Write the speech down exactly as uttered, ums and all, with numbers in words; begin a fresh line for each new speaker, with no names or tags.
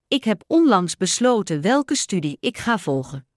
Ik heb onlangs besloten welke studie ik ga volgen.